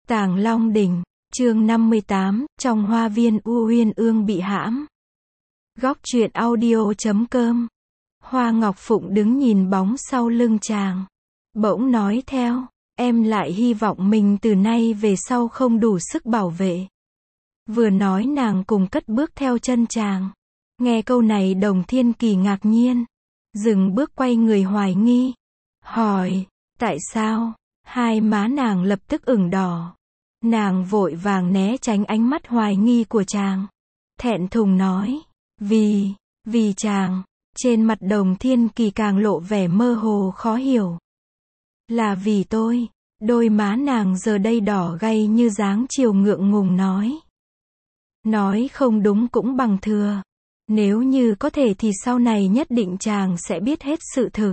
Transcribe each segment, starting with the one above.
Tàng Long Đỉnh, chương 58, trong hoa viên U Uyên Ương bị hãm. Góc truyện audio.com. Hoa Ngọc Phụng đứng nhìn bóng sau lưng chàng. Bỗng nói theo, em lại hy vọng mình từ nay về sau không đủ sức bảo vệ. Vừa nói nàng cùng cất bước theo chân chàng. Nghe câu này Đồng Thiên Kỳ ngạc nhiên. Dừng bước quay người hoài nghi. Hỏi, tại sao? Hai má nàng lập tức ửng đỏ. Nàng vội vàng né tránh ánh mắt hoài nghi của chàng. Thẹn thùng nói, vì chàng. Trên mặt Đồng Thiên Kỳ càng lộ vẻ mơ hồ khó hiểu. Là vì tôi. Đôi má nàng giờ đây đỏ gay như dáng chiều ngượng ngùng nói. Nói không đúng cũng bằng thừa. Nếu như có thể thì sau này nhất định chàng sẽ biết hết sự thực.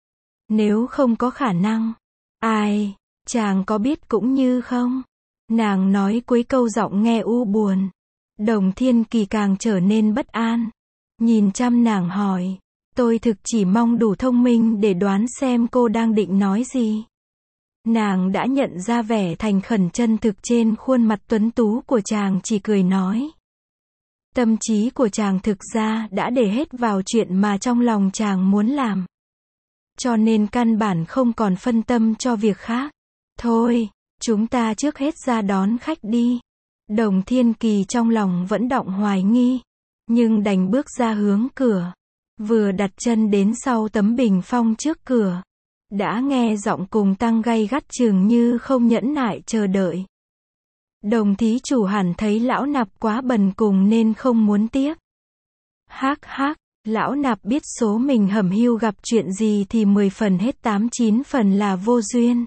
Nếu không có khả năng. Ai, chàng có biết cũng như không? Nàng nói cuối câu giọng nghe u buồn. Đồng Thiên Kỳ càng trở nên bất an. Nhìn chăm nàng hỏi. Tôi thực chỉ mong đủ thông minh để đoán xem cô đang định nói gì. Nàng đã nhận ra vẻ thành khẩn chân thực trên khuôn mặt tuấn tú của chàng, chỉ cười nói. Tâm trí của chàng thực ra đã để hết vào chuyện mà trong lòng chàng muốn làm. Cho nên căn bản không còn phân tâm cho việc khác. Thôi, chúng ta trước hết ra đón khách đi. Đồng Thiên Kỳ trong lòng vẫn đọng hoài nghi. Nhưng đành bước ra hướng cửa. Vừa đặt chân đến sau tấm bình phong trước cửa. Đã nghe giọng cùng tăng gay gắt chừng như không nhẫn nại chờ đợi. Đồng thí chủ hẳn thấy lão nạp quá bần cùng nên không muốn tiếp. Hắc hắc, lão nạp biết số mình hẩm hiu gặp chuyện gì thì 10 phần hết 8-9 phần là vô duyên.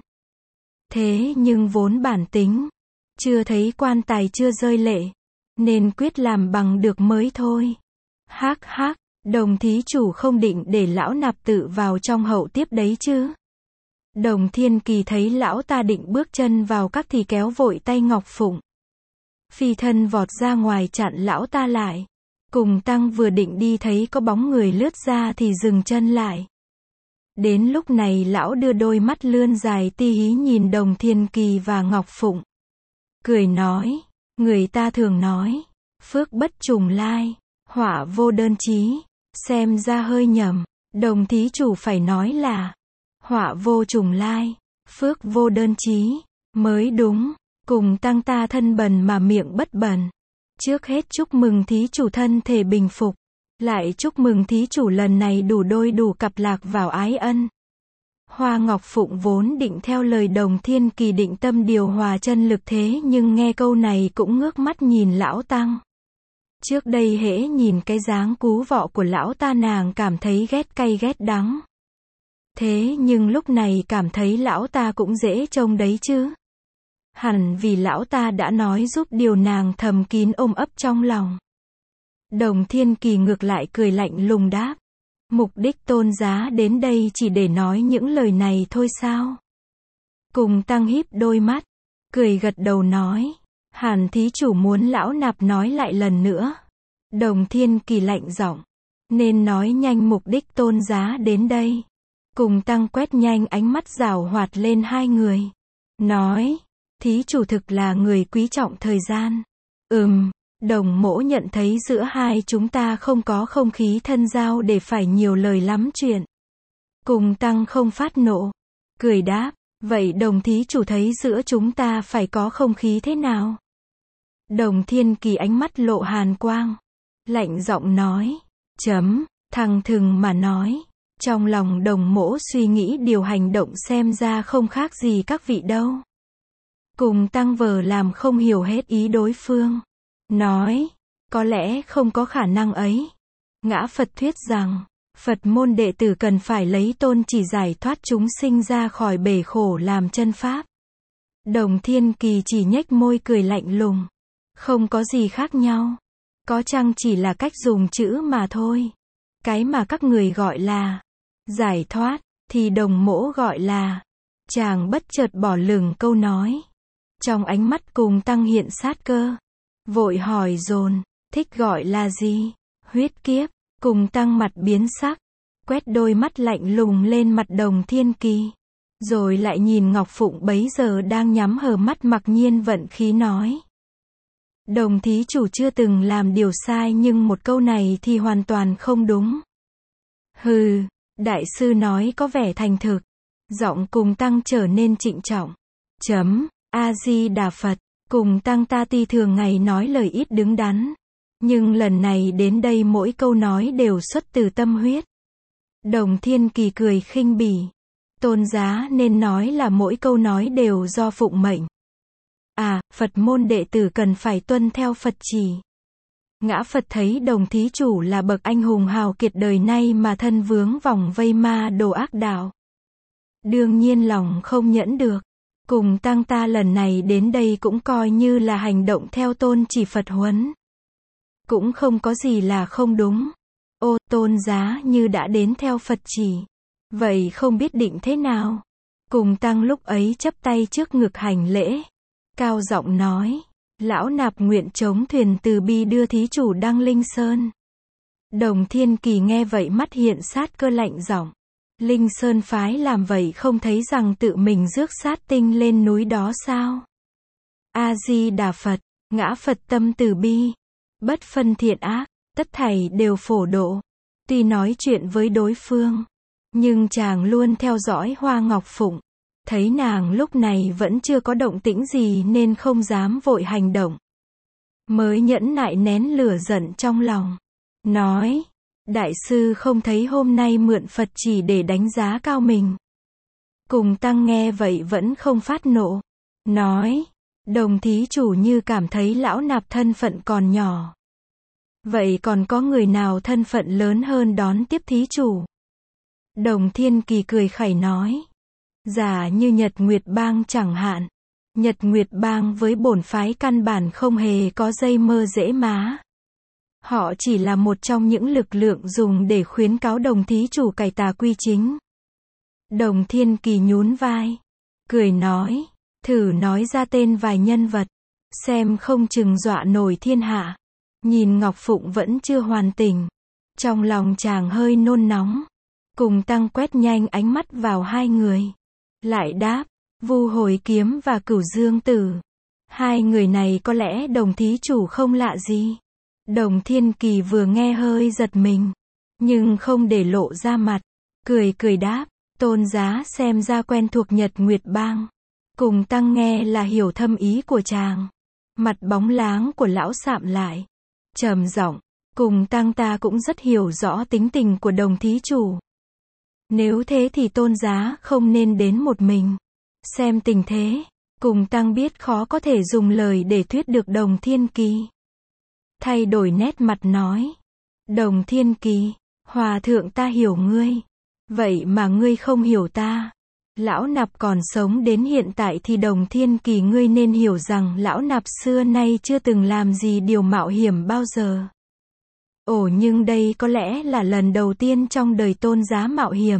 Thế nhưng vốn bản tính, chưa thấy quan tài chưa rơi lệ, nên quyết làm bằng được mới thôi. Hắc hắc, Đồng thí chủ không định để lão nạp tự vào trong hậu tiếp đấy chứ? Đồng Thiên Kỳ thấy lão ta định bước chân vào các thì kéo vội tay Ngọc Phụng. Phi thân vọt ra ngoài chặn lão ta lại. Cùng tăng vừa định đi thấy có bóng người lướt ra thì dừng chân lại. Đến lúc này lão đưa đôi mắt lươn dài ti hí nhìn Đồng Thiên Kỳ và Ngọc Phụng. Cười nói, người ta thường nói, phước bất trùng lai, họa vô đơn chí, xem ra hơi nhầm. Đồng thí chủ phải nói là họa vô trùng lai, phước vô đơn chí, mới đúng. Cùng tăng ta thân bần mà miệng bất bần. Trước hết chúc mừng thí chủ thân thể bình phục. Lại chúc mừng thí chủ lần này đủ đôi đủ cặp lạc vào ái ân. Hoa Ngọc Phụng vốn định theo lời Đồng Thiên Kỳ định tâm điều hòa chân lực, thế nhưng nghe câu này cũng ngước mắt nhìn lão tăng. Trước đây hễ nhìn cái dáng cú vọ của lão ta nàng cảm thấy ghét cay ghét đắng. Thế nhưng lúc này cảm thấy lão ta cũng dễ trông đấy chứ. Hẳn vì lão ta đã nói giúp điều nàng thầm kín ôm ấp trong lòng. Đồng Thiên Kỳ ngược lại cười lạnh lùng đáp. Mục đích tôn giá đến đây chỉ để nói những lời này thôi sao? Cùng tăng híp đôi mắt, cười gật đầu nói. Hàn thí chủ muốn lão nạp nói lại lần nữa. Đồng Thiên Kỳ lạnh giọng. Nên nói nhanh mục đích tôn giá đến đây. Cùng tăng quét nhanh ánh mắt giảo hoạt lên hai người. Nói. Thí chủ thực là người quý trọng thời gian. Đồng mỗ nhận thấy giữa hai chúng ta không có không khí thân giao để phải nhiều lời lắm chuyện. Cùng tăng không phát nộ. Cười đáp, vậy Đồng thí chủ thấy giữa chúng ta phải có không khí thế nào? Đồng Thiên Kỳ ánh mắt lộ hàn quang. Lạnh giọng nói. Thẳng thừng mà nói. Trong lòng đồng mỗ suy nghĩ điều hành động xem ra không khác gì các vị đâu. Cùng tăng vờ làm không hiểu hết ý đối phương. Nói, có lẽ không có khả năng ấy. Ngã Phật thuyết rằng, Phật môn đệ tử cần phải lấy tôn chỉ giải thoát chúng sinh ra khỏi bể khổ làm chân pháp. Đồng Thiên Kỳ chỉ nhếch môi cười lạnh lùng. Không có gì khác nhau. Có chăng chỉ là cách dùng chữ mà thôi. Cái mà các người gọi là giải thoát, thì đồng mỗ gọi là. Chàng bất chợt bỏ lửng câu nói. Trong ánh mắt cùng tăng hiện sát cơ. Vội hỏi dồn, thích gọi là gì? Huyết kiếp. Cùng tăng mặt biến sắc. Quét đôi mắt lạnh lùng lên mặt Đồng Thiên Kỳ. Rồi lại nhìn Ngọc Phụng bấy giờ đang nhắm hờ mắt mặc nhiên vận khí nói. Đồng thí chủ chưa từng làm điều sai nhưng một câu này thì hoàn toàn không đúng. Hừ, đại sư nói có vẻ thành thực. Giọng Cùng Tăng trở nên trịnh trọng. A-di-đà Phật, Cùng Tăng ta tuy thường ngày nói lời ít đứng đắn. Nhưng lần này đến đây mỗi câu nói đều xuất từ tâm huyết. Đồng Thiên Kỳ cười khinh bỉ. Tôn giá nên nói là mỗi câu nói đều do phụng mệnh. À, Phật môn đệ tử cần phải tuân theo Phật chỉ. Ngã Phật thấy đồng thí chủ là bậc anh hùng hào kiệt đời nay mà thân vướng vòng vây ma đồ ác đạo. Đương nhiên lòng không nhẫn được. Cùng Tăng ta lần này đến đây cũng coi như là hành động theo tôn chỉ Phật huấn. Cũng không có gì là không đúng. Ô, tôn giá như đã đến theo Phật chỉ. Vậy không biết định thế nào? Cùng Tăng lúc ấy chắp tay trước ngực hành lễ. Cao giọng nói. Lão nạp nguyện chống thuyền từ bi đưa thí chủ đăng Linh Sơn. Đồng Thiên Kỳ nghe vậy mắt hiện sát cơ lạnh giọng. Linh Sơn phái làm vậy không thấy rằng tự mình rước sát tinh lên núi đó sao? A-di-đà Phật, ngã Phật tâm từ bi. Bất phân thiện ác, tất thảy đều phổ độ. Tuy nói chuyện với đối phương, nhưng chàng luôn theo dõi Hoa Ngọc Phụng. Thấy nàng lúc này vẫn chưa có động tĩnh gì nên không dám vội hành động. Mới nhẫn nại nén lửa giận trong lòng. Nói, đại sư không thấy hôm nay mượn Phật chỉ để đánh giá cao mình. Cùng Tăng nghe vậy vẫn không phát nộ. Nói, đồng thí chủ như cảm thấy lão nạp thân phận còn nhỏ. Vậy còn có người nào thân phận lớn hơn đón tiếp thí chủ? Đồng Thiên Kỳ cười khẩy nói. Giả như Nhật Nguyệt Bang chẳng hạn. Nhật Nguyệt Bang với bổn phái căn bản không hề có dây mơ dễ má. Họ chỉ là một trong những lực lượng dùng để khuyến cáo đồng thí chủ cải tà quy chính. Đồng Thiên Kỳ nhún vai. Cười nói. Thử nói ra tên vài nhân vật. Xem không chừng dọa nổi thiên hạ. Nhìn Ngọc Phụng vẫn chưa hoàn tỉnh. Trong lòng chàng hơi nôn nóng. Cùng Tăng quét nhanh ánh mắt vào hai người. Lại đáp. Vu Hồi Kiếm và Cửu Dương Tử. Hai người này có lẽ đồng thí chủ không lạ gì. Đồng Thiên Kỳ vừa nghe hơi giật mình. Nhưng không để lộ ra mặt. Cười cười đáp. Tôn giá xem ra quen thuộc Nhật Nguyệt Bang. Cùng Tăng nghe là hiểu thâm ý của chàng. Mặt bóng láng của lão sạm lại. Trầm giọng. Cùng Tăng ta cũng rất hiểu rõ tính tình của đồng thí chủ. Nếu thế thì tôn giá không nên đến một mình. Xem tình thế. Cùng Tăng biết khó có thể dùng lời để thuyết được Đồng Thiên Kỳ. Thay đổi nét mặt nói. Đồng Thiên Kỳ, hòa thượng ta hiểu ngươi. Vậy mà ngươi không hiểu ta. Lão nạp còn sống đến hiện tại thì Đồng Thiên Kỳ ngươi nên hiểu rằng lão nạp xưa nay chưa từng làm gì điều mạo hiểm bao giờ. Ồ, nhưng đây có lẽ là lần đầu tiên trong đời tôn giá mạo hiểm.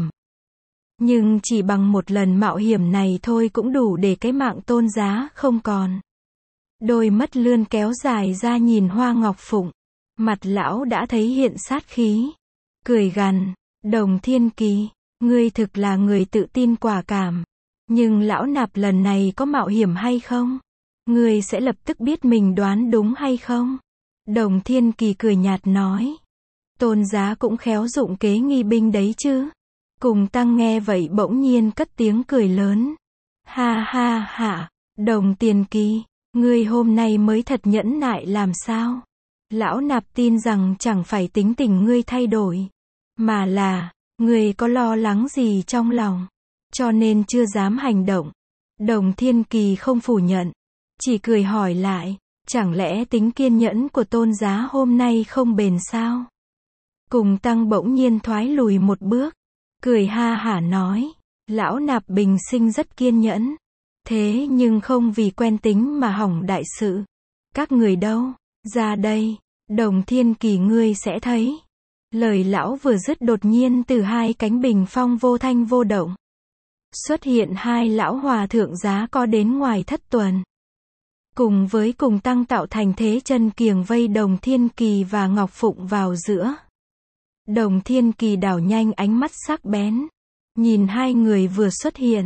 Nhưng chỉ bằng một lần mạo hiểm này thôi cũng đủ để cái mạng tôn giá không còn. Đôi mắt lươn kéo dài ra nhìn Hoa Ngọc Phụng. Mặt lão đã thấy hiện sát khí. Cười gằn. Đồng Thiên Kỳ, ngươi thực là người tự tin quả cảm. Nhưng lão nạp lần này có mạo hiểm hay không? Ngươi sẽ lập tức biết mình đoán đúng hay không? Đồng Thiên Kỳ cười nhạt nói. Tôn giá cũng khéo dụng kế nghi binh đấy chứ. Cùng Tăng nghe vậy bỗng nhiên cất tiếng cười lớn. Ha ha ha, Đồng Thiên Kỳ, ngươi hôm nay mới thật nhẫn nại làm sao? Lão nạp tin rằng chẳng phải tính tình ngươi thay đổi, mà là, ngươi có lo lắng gì trong lòng, cho nên chưa dám hành động. Đồng Thiên Kỳ không phủ nhận, chỉ cười hỏi lại, chẳng lẽ tính kiên nhẫn của tôn giá hôm nay không bền sao? Cùng Tăng bỗng nhiên thoái lùi một bước, cười ha hả nói, lão nạp bình sinh rất kiên nhẫn, thế nhưng không vì quen tính mà hỏng đại sự. Các người đâu, ra đây, Đồng Thiên Kỳ ngươi sẽ thấy. Lời lão vừa dứt đột nhiên từ hai cánh bình phong vô thanh vô động xuất hiện hai lão hòa thượng giá có đến ngoài thất tuần. Cùng với Cùng Tăng tạo thành thế chân kiềng vây Đồng Thiên Kỳ và Ngọc Phụng vào giữa. Đồng Thiên Kỳ đảo nhanh ánh mắt sắc bén, nhìn hai người vừa xuất hiện,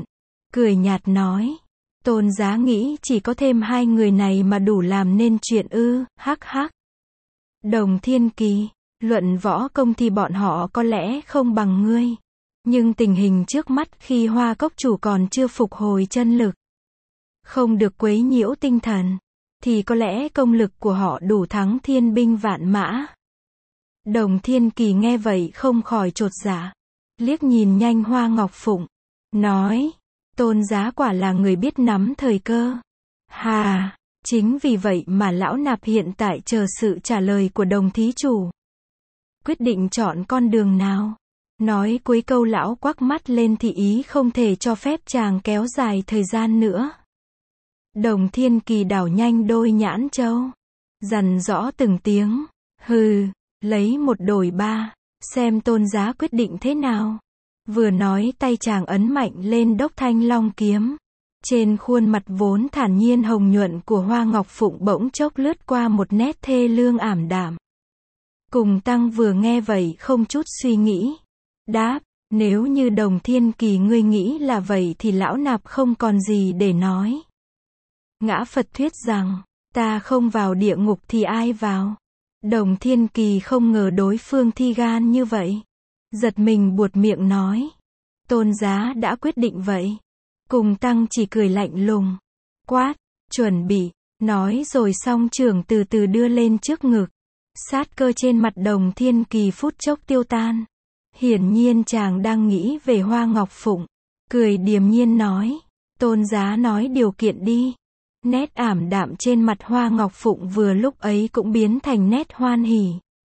cười nhạt nói. Tôn Giá nghĩ chỉ có thêm hai người này mà đủ làm nên chuyện ư, hắc hắc. Đồng Thiên Kỳ, luận võ công thì bọn họ có lẽ không bằng ngươi. Nhưng tình hình trước mắt khi Hoa Cốc chủ còn chưa phục hồi chân lực, không được quấy nhiễu tinh thần, thì có lẽ công lực của họ đủ thắng thiên binh vạn mã. Đồng Thiên Kỳ nghe vậy không khỏi chột dạ, liếc nhìn nhanh Hoa Ngọc Phụng, nói, Tôn Giá quả là người biết nắm thời cơ. Hà, chính vì vậy mà lão nạp hiện tại chờ sự trả lời của đồng thí chủ. Quyết định chọn con đường nào? Nói cuối câu lão quắc mắt lên thị ý không thể cho phép chàng kéo dài thời gian nữa. Đồng Thiên Kỳ đảo nhanh đôi nhãn châu, dằn rõ từng tiếng, hừ, lấy một đổi ba, xem Tôn Giá quyết định thế nào. Vừa nói tay chàng ấn mạnh lên đốc Thanh Long kiếm. Trên khuôn mặt vốn thản nhiên hồng nhuận của Hoa Ngọc Phụng bỗng chốc lướt qua một nét thê lương ảm đạm. Cùng Tăng vừa nghe vậy không chút suy nghĩ, đáp, nếu như Đồng Thiên Kỳ ngươi nghĩ là vậy thì lão nạp không còn gì để nói. Ngã Phật thuyết rằng, ta không vào địa ngục thì ai vào? Đồng Thiên Kỳ không ngờ đối phương thi gan như vậy. Giật mình buột miệng nói, Tôn Giá đã quyết định vậy. Cùng Tăng chỉ cười lạnh lùng, quát, chuẩn bị, nói rồi song trưởng từ từ đưa lên trước ngực. Sát cơ trên mặt Đồng Thiên Kỳ phút chốc tiêu tan. Hiển nhiên chàng đang nghĩ về Hoa Ngọc Phụng, cười điềm nhiên nói, Tôn Giá nói điều kiện đi. Nét ảm đạm trên mặt Hoa Ngọc Phụng vừa lúc ấy cũng biến thành nét hoan hỉ.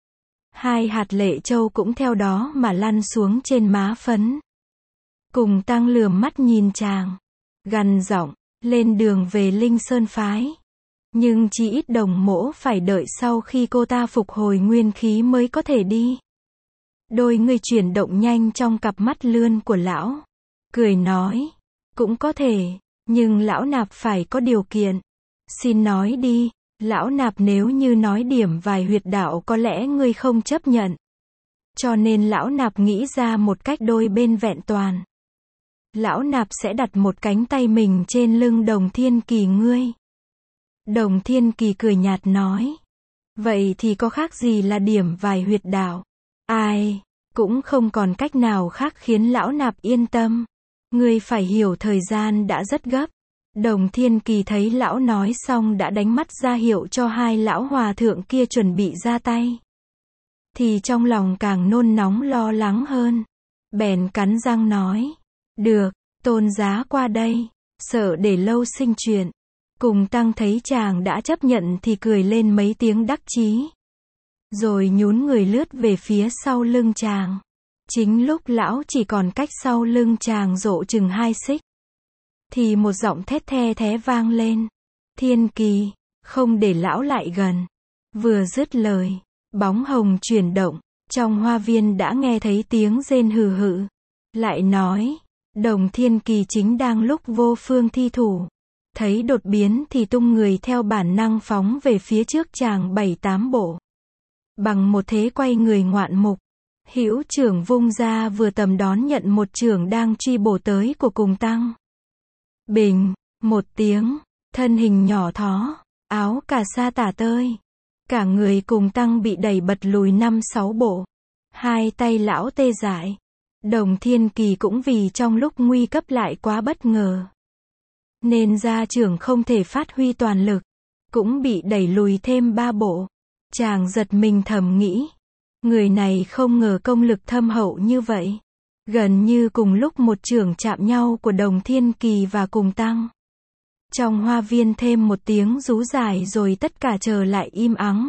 Hai hạt lệ châu cũng theo đó mà lăn xuống trên má phấn. Cùng Tăng lườm mắt nhìn chàng, gằn giọng, lên đường về Linh Sơn phái. Nhưng chỉ ít Đồng mỗ phải đợi sau khi cô ta phục hồi nguyên khí mới có thể đi. Đôi người chuyển động nhanh trong cặp mắt lươn của lão, cười nói, cũng có thể, nhưng lão nạp phải có điều kiện. Xin nói đi, lão nạp nếu như nói điểm vài huyệt đạo có lẽ ngươi không chấp nhận. Cho nên lão nạp nghĩ ra một cách đôi bên vẹn toàn. Lão nạp sẽ đặt một cánh tay mình trên lưng Đồng Thiên Kỳ ngươi. Đồng Thiên Kỳ cười nhạt nói, vậy thì có khác gì là điểm vài huyệt đạo? Ai, cũng không còn cách nào khác khiến lão nạp yên tâm. Ngươi phải hiểu thời gian đã rất gấp. Đồng Thiên Kỳ thấy lão nói xong đã đánh mắt ra hiệu cho hai lão hòa thượng kia chuẩn bị ra tay. Thì trong lòng càng nôn nóng lo lắng hơn. Bèn cắn răng nói, được, Tôn Giá qua đây, sợ để lâu sinh chuyện. Cùng Tăng thấy chàng đã chấp nhận thì cười lên mấy tiếng đắc chí. Rồi nhún người lướt về phía sau lưng chàng. Chính lúc lão chỉ còn cách sau lưng chàng rộ chừng 2 xích. Thì một giọng thét the thé vang lên. Thiên Kỳ, không để lão lại gần. Vừa dứt lời, bóng hồng chuyển động. Trong hoa viên đã nghe thấy tiếng rên hừ hự. Lại nói, Đồng Thiên Kỳ chính đang lúc vô phương thi thủ. Thấy đột biến thì tung người theo bản năng phóng về phía trước chàng 7-8 bộ. Bằng một thế quay người ngoạn mục, hữu trưởng vung ra vừa tầm đón nhận một chưởng đang truy bổ tới của Cùng Tăng. Bình, một tiếng, thân hình nhỏ thó, áo cà sa tả tơi. Cả người Cùng Tăng bị đẩy bật lùi 5-6 bộ. Hai tay lão tê dại. Đồng Thiên Kỳ cũng vì trong lúc nguy cấp lại quá bất ngờ, nên ra trưởng không thể phát huy toàn lực, cũng bị đẩy lùi thêm 3 bộ. Chàng giật mình thầm nghĩ, người này không ngờ công lực thâm hậu như vậy. Gần như cùng lúc một chưởng chạm nhau của Đồng Thiên Kỳ và Cùng Tăng. Trong hoa viên thêm một tiếng rú dài rồi tất cả trở lại im ắng.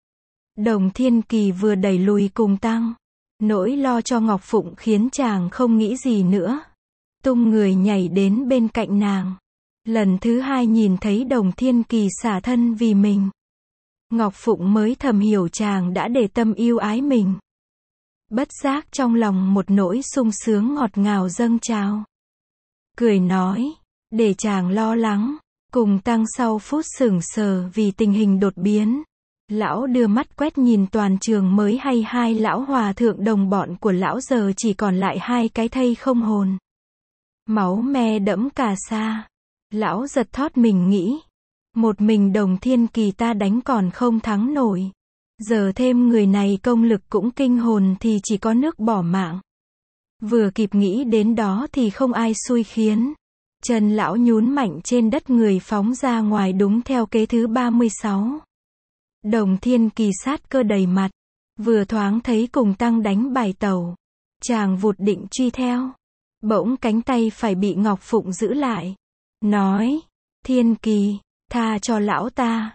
Đồng Thiên Kỳ vừa đẩy lùi Cùng Tăng, nỗi lo cho Ngọc Phụng khiến chàng không nghĩ gì nữa. Tung người nhảy đến bên cạnh nàng. Lần thứ hai nhìn thấy Đồng Thiên Kỳ xả thân vì mình, Ngọc Phụng mới thầm hiểu chàng đã để tâm yêu ái mình. Bất giác trong lòng một nỗi sung sướng ngọt ngào dâng trào. Cười nói, để chàng lo lắng. Cùng Tăng sau phút sững sờ vì tình hình đột biến. Lão đưa mắt quét nhìn toàn trường mới hay hai lão hòa thượng đồng bọn của lão giờ chỉ còn lại 2 cái thây không hồn. máu me đẫm cà sa. Lão giật thót mình nghĩ, một mình Đồng Thiên Kỳ ta đánh còn không thắng nổi. Giờ thêm người này công lực cũng kinh hồn thì chỉ có nước bỏ mạng. Vừa kịp nghĩ đến đó thì không ai xui khiến. Chân lão nhún mạnh trên đất, người phóng ra ngoài đúng theo kế thứ 36. Đồng Thiên Kỳ sát cơ đầy mặt. Vừa thoáng thấy cùng tăng đánh bài tẩu. Chàng vụt định truy theo. Bỗng cánh tay phải bị Ngọc Phụng giữ lại. Nói, Thiên Kỳ, tha cho lão ta.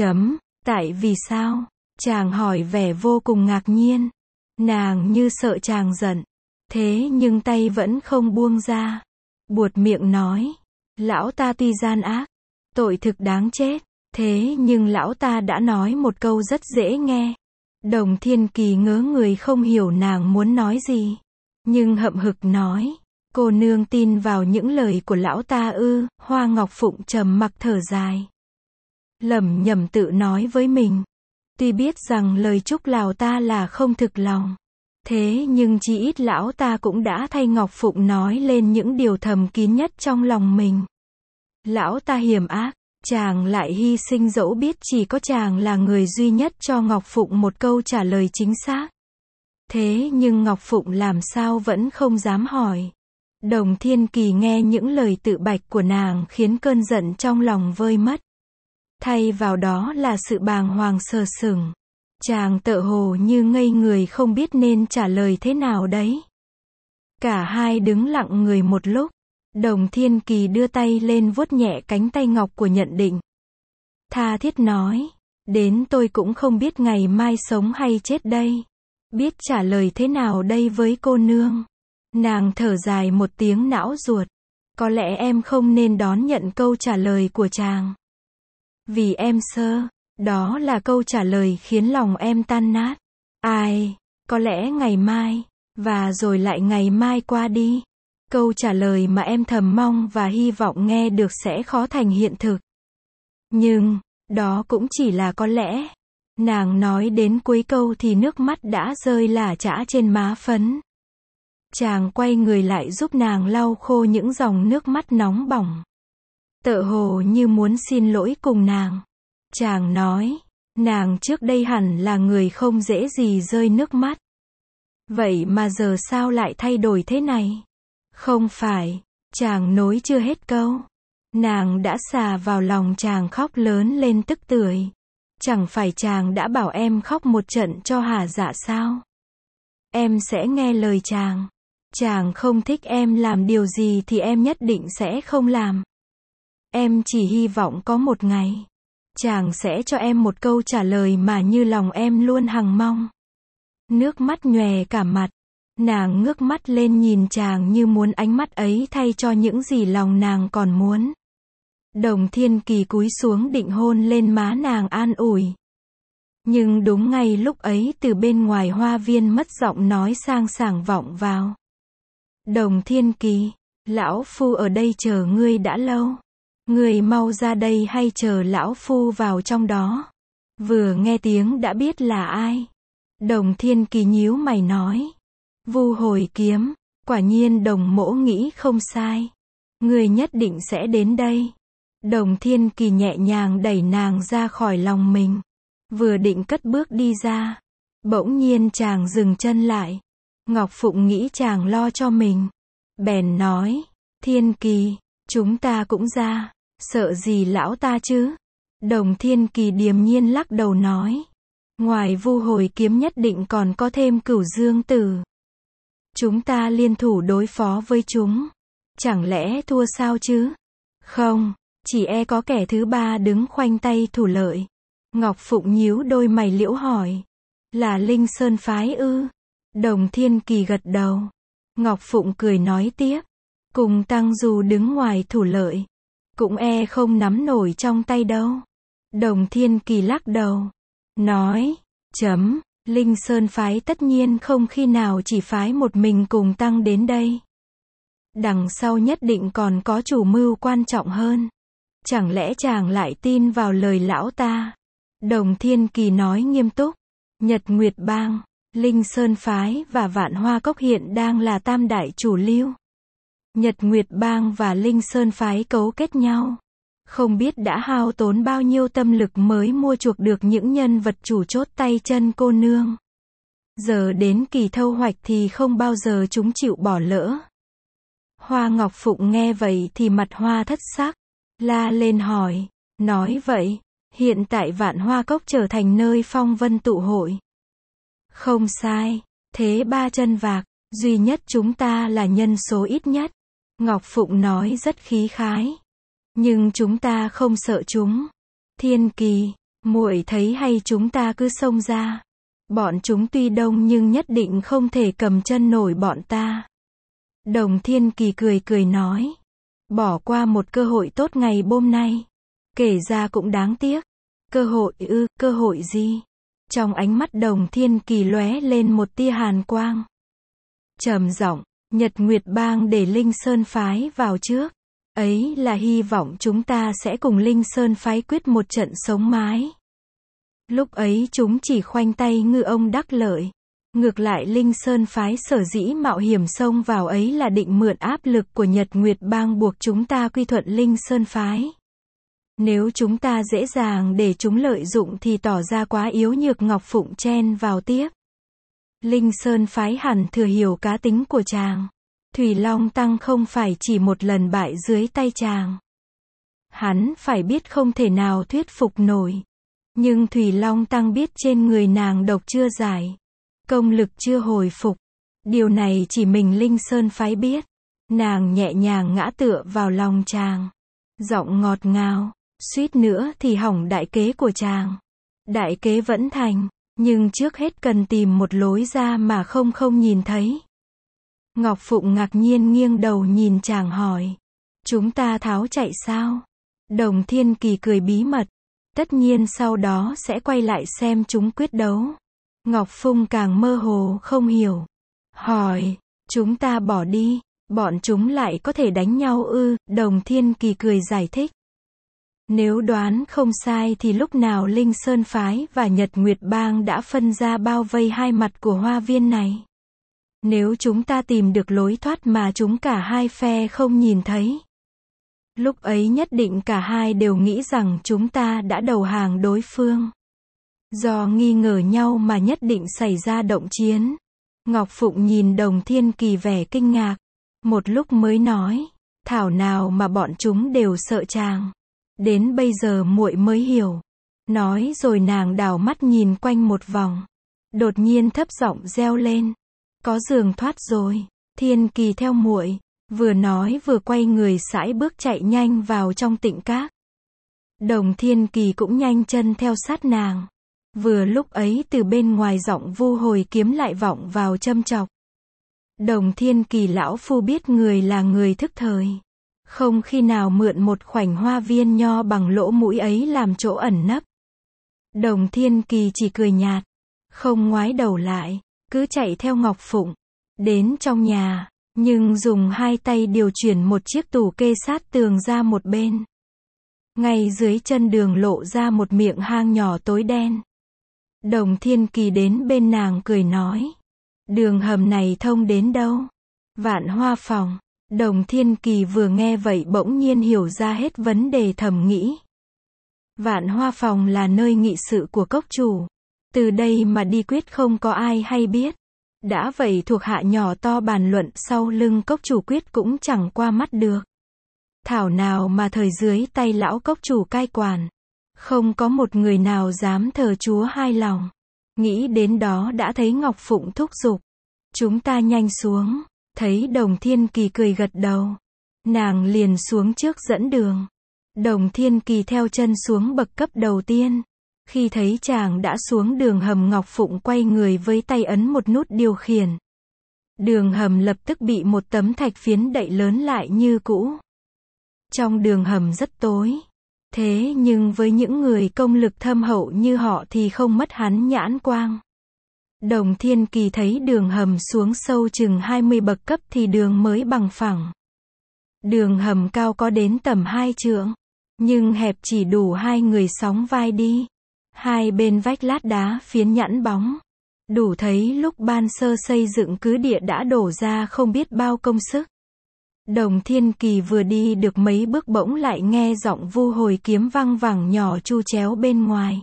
Tại vì sao? Chàng hỏi vẻ vô cùng ngạc nhiên. Nàng như sợ chàng giận. Thế nhưng tay vẫn không buông ra. Buột miệng nói, lão ta tuy gian ác, tội thực đáng chết. Thế nhưng lão ta đã nói một câu rất dễ nghe. Đồng Thiên Kỳ ngớ người không hiểu nàng muốn nói gì. Nhưng hậm hực nói, cô nương tin vào những lời của lão ta ư? Hoa Ngọc Phụng trầm mặc thở dài. Lẩm nhẩm tự nói với mình. Tuy biết rằng lời chúc lào ta là không thực lòng. Thế nhưng chỉ ít lão ta cũng đã thay Ngọc Phụng nói lên những điều thầm kín nhất trong lòng mình. Lão ta hiểm ác, chàng lại hy sinh dẫu biết chỉ có chàng là người duy nhất cho Ngọc Phụng một câu trả lời chính xác. Thế nhưng Ngọc Phụng làm sao vẫn không dám hỏi. Đồng Thiên Kỳ nghe những lời tự bạch của nàng khiến cơn giận trong lòng vơi mất. Thay vào đó là sự bàng hoàng sờ sững. Chàng tựa hồ như ngây người không biết nên trả lời thế nào đấy. Cả hai đứng lặng người một lúc. Đồng Thiên Kỳ đưa tay lên vuốt nhẹ cánh tay ngọc của Nhận Định. Tha thiết nói, đến tôi cũng không biết ngày mai sống hay chết đây. Biết trả lời thế nào đây với cô nương. Nàng thở dài một tiếng não ruột. Có lẽ em không nên đón nhận câu trả lời của chàng. Vì em sơ. Đó là câu trả lời khiến lòng em tan nát. Ai, có lẽ ngày mai, và rồi lại ngày mai qua đi. Câu trả lời mà em thầm mong và hy vọng nghe được sẽ khó thành hiện thực. Nhưng, đó cũng chỉ là có lẽ. Nàng nói đến cuối câu thì nước mắt đã rơi lả chã trên má phấn. Chàng quay người lại giúp nàng lau khô những dòng nước mắt nóng bỏng. Tựa hồ như muốn xin lỗi cùng nàng. Chàng nói, nàng trước đây hẳn là người không dễ gì rơi nước mắt. Vậy mà giờ sao lại thay đổi thế này? Không phải, chàng nối chưa hết câu. Nàng đã xà vào lòng chàng khóc lớn lên tức tưởi. Chẳng phải chàng đã bảo em khóc một trận cho hả dạ sao? Em sẽ nghe lời chàng. Chàng không thích em làm điều gì thì em nhất định sẽ không làm. Em chỉ hy vọng có một ngày. Chàng sẽ cho em một câu trả lời mà như lòng em luôn hằng mong. Nước mắt nhòe cả mặt. Nàng ngước mắt lên nhìn chàng như muốn ánh mắt ấy thay cho những gì lòng nàng còn muốn. Đồng Thiên Kỳ cúi xuống định hôn lên má nàng an ủi. Nhưng đúng ngay lúc ấy từ bên ngoài hoa viên mất giọng nói sang sảng vọng vào. Đồng Thiên Kỳ, lão phu ở đây chờ ngươi đã lâu. Ngươi mau ra đây hay chờ lão phu vào trong đó. Vừa nghe tiếng đã biết là ai. Đồng Thiên Kỳ nhíu mày nói. Vu Hồi Kiếm, quả nhiên Đồng mỗ nghĩ không sai. Ngươi nhất định sẽ đến đây. Đồng Thiên Kỳ nhẹ nhàng đẩy nàng ra khỏi lòng mình. Vừa định cất bước đi ra. Bỗng nhiên chàng dừng chân lại. Ngọc Phụng nghĩ chàng lo cho mình. Bèn nói, Thiên Kỳ, chúng ta cũng ra. Sợ gì lão ta chứ? Đồng Thiên Kỳ điềm nhiên lắc đầu nói. Ngoài Vu Hồi Kiếm nhất định còn có thêm Cửu Dương Tử. Chúng ta liên thủ đối phó với chúng. Chẳng lẽ thua sao chứ? Không, chỉ e có kẻ thứ ba đứng khoanh tay thủ lợi. Ngọc Phụng nhíu đôi mày liễu hỏi. Là Linh Sơn phái ư? Đồng Thiên Kỳ gật đầu. Ngọc Phụng cười nói tiếp. Cùng tăng dù đứng ngoài thủ lợi. Cũng e không nắm nổi trong tay đâu. Đồng Thiên Kỳ lắc đầu. Nói. Linh Sơn phái tất nhiên không khi nào chỉ phái một mình cùng tăng đến đây. Đằng sau nhất định còn có chủ mưu quan trọng hơn. Chẳng lẽ chàng lại tin vào lời lão ta? Đồng Thiên Kỳ nói nghiêm túc. Nhật Nguyệt Bang, Linh Sơn phái và Vạn Hoa Cốc hiện đang là tam đại chủ lưu. Nhật Nguyệt Bang và Linh Sơn phái cấu kết nhau. Không biết đã hao tốn bao nhiêu tâm lực mới mua chuộc được những nhân vật chủ chốt tay chân cô nương. Giờ đến kỳ thâu hoạch thì không bao giờ chúng chịu bỏ lỡ. Hoa Ngọc Phụng nghe vậy thì mặt hoa thất sắc, la lên hỏi, nói vậy, hiện tại Vạn Hoa Cốc trở thành nơi phong vân tụ hội. Không sai, thế ba chân vạc, duy nhất chúng ta là nhân số ít nhất. Ngọc Phụng nói rất khí khái. Nhưng chúng ta không sợ chúng. Thiên Kỳ, muội thấy hay chúng ta cứ xông ra. Bọn chúng tuy đông nhưng nhất định không thể cầm chân nổi bọn ta. Đồng Thiên Kỳ cười cười nói. Bỏ qua một cơ hội tốt ngày hôm nay. Kể ra cũng đáng tiếc. Cơ hội ư, cơ hội gì? Trong ánh mắt Đồng Thiên Kỳ lóe lên một tia hàn quang. Trầm giọng, Nhật Nguyệt Bang để Linh Sơn phái vào trước. Ấy là hy vọng chúng ta sẽ cùng Linh Sơn phái quyết một trận sống mái. Lúc ấy chúng chỉ khoanh tay ngư ông đắc lợi. Ngược lại Linh Sơn phái sở dĩ mạo hiểm xông vào ấy là định mượn áp lực của Nhật Nguyệt Bang buộc chúng ta quy thuận Linh Sơn phái. Nếu chúng ta dễ dàng để chúng lợi dụng thì tỏ ra quá yếu nhược. Ngọc Phụng chen vào tiếp. Linh Sơn phái hẳn thừa hiểu cá tính của chàng. Thủy Long Tăng không phải chỉ một lần bại dưới tay chàng. Hắn phải biết không thể nào thuyết phục nổi. Nhưng Thủy Long Tăng biết trên người nàng độc chưa giải. Công lực chưa hồi phục. Điều này chỉ mình Linh Sơn phái biết. Nàng nhẹ nhàng ngã tựa vào lòng chàng. Giọng ngọt ngào. Suýt nữa thì hỏng đại kế của chàng. Đại kế vẫn thành. Nhưng trước hết cần tìm một lối ra mà không nhìn thấy. Ngọc Phụng ngạc nhiên nghiêng đầu nhìn chàng hỏi. Chúng ta tháo chạy sao? Đồng Thiên Kỳ cười bí mật. Tất nhiên sau đó sẽ quay lại xem chúng quyết đấu. Ngọc Phụng càng mơ hồ không hiểu. Hỏi, chúng ta bỏ đi, bọn chúng lại có thể đánh nhau ư? Đồng Thiên Kỳ cười giải thích. Nếu đoán không sai thì lúc nào Linh Sơn phái và Nhật Nguyệt Bang đã phân ra bao vây hai mặt của hoa viên này. Nếu chúng ta tìm được lối thoát mà chúng cả hai phe không nhìn thấy. Lúc ấy nhất định cả hai đều nghĩ rằng chúng ta đã đầu hàng đối phương. Do nghi ngờ nhau mà nhất định xảy ra động chiến. Ngọc Phụng nhìn Đồng Thiên Kỳ vẻ kinh ngạc. Một lúc mới nói, thảo nào mà bọn chúng đều sợ chàng. Đến bây giờ muội mới hiểu. Nói rồi nàng đảo mắt nhìn quanh một vòng. Đột nhiên thấp giọng reo lên. Có giường thoát rồi. Thiên Kỳ theo muội. Vừa nói vừa quay người sải bước chạy nhanh vào trong tịnh các. Đồng Thiên Kỳ cũng nhanh chân theo sát nàng. Vừa lúc ấy từ bên ngoài giọng vu hồi kiếm lại vọng vào châm chọc. Đồng Thiên Kỳ lão phu biết người là người thức thời. Không khi nào mượn một khoảnh hoa viên nho bằng lỗ mũi ấy làm chỗ ẩn nấp. Đồng Thiên Kỳ chỉ cười nhạt. Không ngoái đầu lại. Cứ chạy theo Ngọc Phụng. Đến trong nhà. Nhưng dùng hai tay điều chuyển một chiếc tủ kê sát tường ra một bên. Ngay dưới chân đường lộ ra một miệng hang nhỏ tối đen. Đồng Thiên Kỳ đến bên nàng cười nói. Đường hầm này thông đến đâu? Vạn Hoa Phòng. Đồng Thiên Kỳ vừa nghe vậy bỗng nhiên hiểu ra hết vấn đề thầm nghĩ. Vạn Hoa Phòng là nơi nghị sự của cốc chủ. Từ đây mà đi quyết không có ai hay biết. Đã vậy thuộc hạ nhỏ to bàn luận sau lưng cốc chủ quyết cũng chẳng qua mắt được. Thảo nào mà thời dưới tay lão cốc chủ cai quản. Không có một người nào dám thờ Chúa hai lòng. Nghĩ đến đó đã thấy Ngọc Phụng thúc giục. Chúng ta nhanh xuống. Thấy Đồng Thiên Kỳ cười gật đầu. Nàng liền xuống trước dẫn đường. Đồng Thiên Kỳ theo chân xuống bậc cấp đầu tiên. Khi thấy chàng đã xuống đường hầm Ngọc Phụng quay người với tay ấn một nút điều khiển. Đường hầm lập tức bị một tấm thạch phiến đậy lớn lại như cũ. Trong đường hầm rất tối. Thế nhưng với những người công lực thâm hậu như họ thì không mất hắn nhãn quang. Đồng Thiên Kỳ thấy đường hầm xuống sâu chừng 20 bậc cấp thì đường mới bằng phẳng. Đường hầm cao có đến tầm 2 trượng. Nhưng hẹp chỉ đủ hai người sóng vai đi. Hai bên vách lát đá phiến nhẵn bóng. Đủ thấy lúc ban sơ xây dựng cứ địa đã đổ ra không biết bao công sức. Đồng Thiên Kỳ vừa đi được mấy bước bỗng lại nghe giọng Vu Hồi Kiếm vang vẳng nhỏ chu chéo bên ngoài.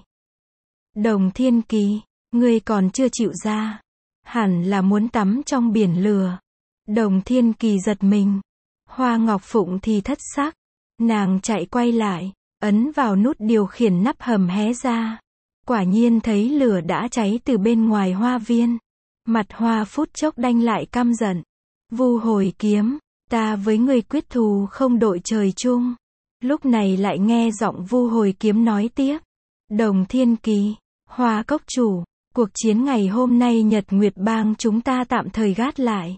Đồng Thiên Kỳ, ngươi còn chưa chịu ra. Hẳn là muốn tắm trong biển lửa. Đồng Thiên Kỳ giật mình. Hoa Ngọc Phụng thì thất sắc. Nàng chạy quay lại, ấn vào nút điều khiển, nắp hầm hé ra. Quả nhiên thấy lửa đã cháy từ bên ngoài hoa viên. Mặt Hoa phút chốc đanh lại căm giận. Vu Hồi Kiếm, ta với ngươi quyết thù không đội trời chung. Lúc này lại nghe giọng Vu Hồi Kiếm nói tiếp. Đồng Thiên Kỳ, Hoa cốc chủ, cuộc chiến ngày hôm nay Nhật Nguyệt Bang chúng ta tạm thời gác lại.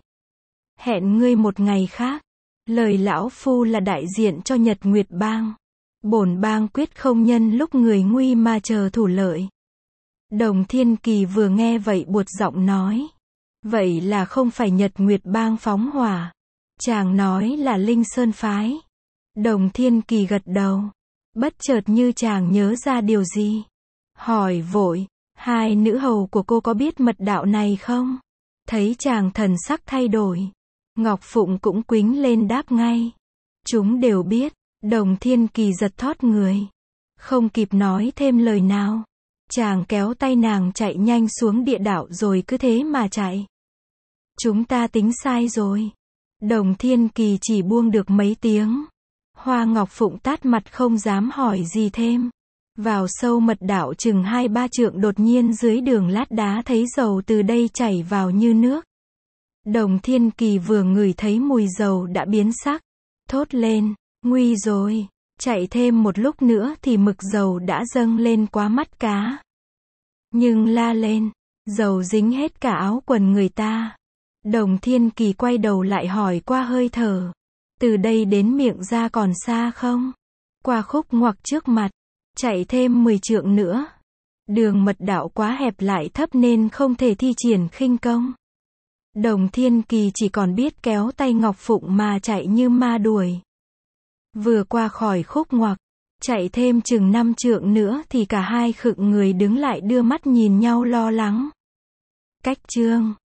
Hẹn ngươi một ngày khác. Lời lão phu là đại diện cho Nhật Nguyệt Bang. Bổn bang quyết không nhân lúc người nguy mà chờ thủ lợi. Đồng Thiên Kỳ vừa nghe vậy buột giọng nói. Vậy là không phải Nhật Nguyệt Bang phóng hỏa. Chàng nói là Linh Sơn phái. Đồng Thiên Kỳ gật đầu. Bất chợt như chàng nhớ ra điều gì. Hỏi vội, hai nữ hầu của cô có biết mật đạo này không? Thấy chàng thần sắc thay đổi. Ngọc Phụng cũng quýnh lên đáp ngay. Chúng đều biết. Đồng Thiên Kỳ giật thót người. Không kịp nói thêm lời nào. Chàng kéo tay nàng chạy nhanh xuống địa đạo rồi cứ thế mà chạy. Chúng ta tính sai rồi. Đồng Thiên Kỳ chỉ buông được mấy tiếng. Hoa Ngọc Phụng tát mặt không dám hỏi gì thêm. Vào sâu mật đạo chừng 2-3 trượng, đột nhiên dưới đường lát đá thấy dầu từ đây chảy vào như nước. Đồng Thiên Kỳ vừa ngửi thấy mùi dầu đã biến sắc. Thốt lên, nguy rồi. Chạy thêm một lúc nữa thì mực dầu đã dâng lên quá mắt cá. Nhưng la lên, dầu dính hết cả áo quần người ta. Đồng Thiên Kỳ quay đầu lại hỏi qua hơi thở. Từ đây đến miệng ra còn xa không? Qua khúc ngoặc trước mặt. Chạy thêm 10 trượng nữa. Đường mật đạo quá hẹp lại thấp nên không thể thi triển khinh công. Đồng Thiên Kỳ chỉ còn biết kéo tay Ngọc Phụng mà chạy như ma đuổi. Vừa qua khỏi khúc ngoặc, chạy thêm chừng 5 trượng nữa thì cả hai khựng người đứng lại đưa mắt nhìn nhau lo lắng. Cách chương